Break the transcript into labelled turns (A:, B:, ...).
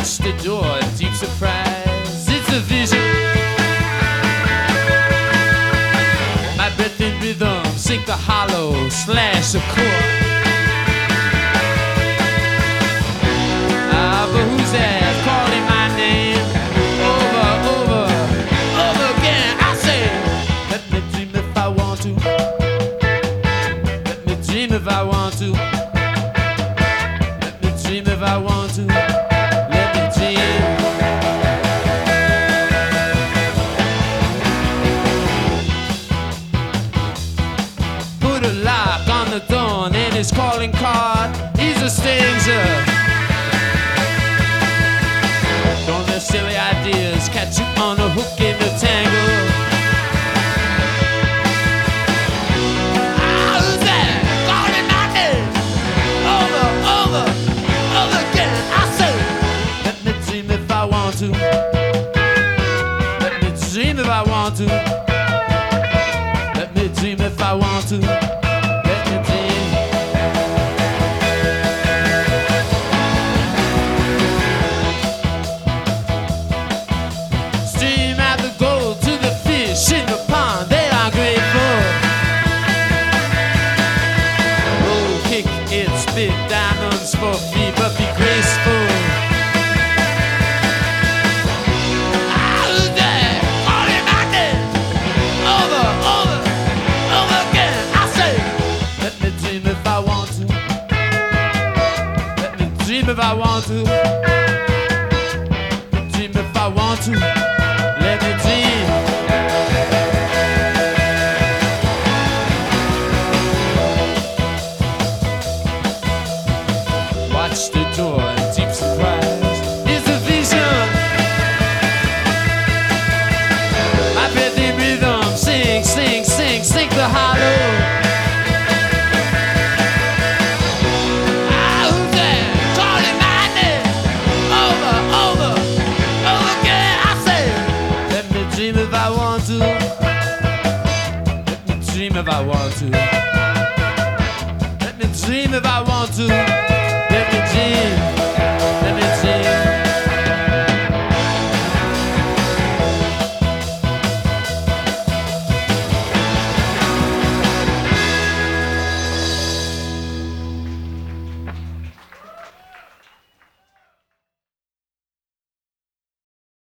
A: Watch the door, deep surprise, it's a vision. My breath in rhythm, sink the hollow, slash the chord. Ah, but who's that calling my name? Over again. I say, let me dream if I want to. Let me dream if I want to. Let me dream if I want to. Let me dream. Put a lock on the door and his calling card. He's a stranger. Don't let silly ideas catch you on a hook in the tangle. Ah, who's that calling my name? Over again. I say, let me dream if I want to. Let me dream if I want to. Let me dream if I want to. Let me dream. Stream out the gold to the fish in the pond. They are grateful. Oh, kick it, spit diamonds for free, but be graceful. Ah, who's that calling my name? Over again. I say, let me dream if I want to. Let me dream if I want to. Dream if I want to. Let me dream. Watch the door in deep surprise. It's a vision. My breath in rhythm, sing the hollow. Ah, who's that calling my name? Over again. I say, let me dream if I want to. Let me dream if I want to. Let me dream if I want to.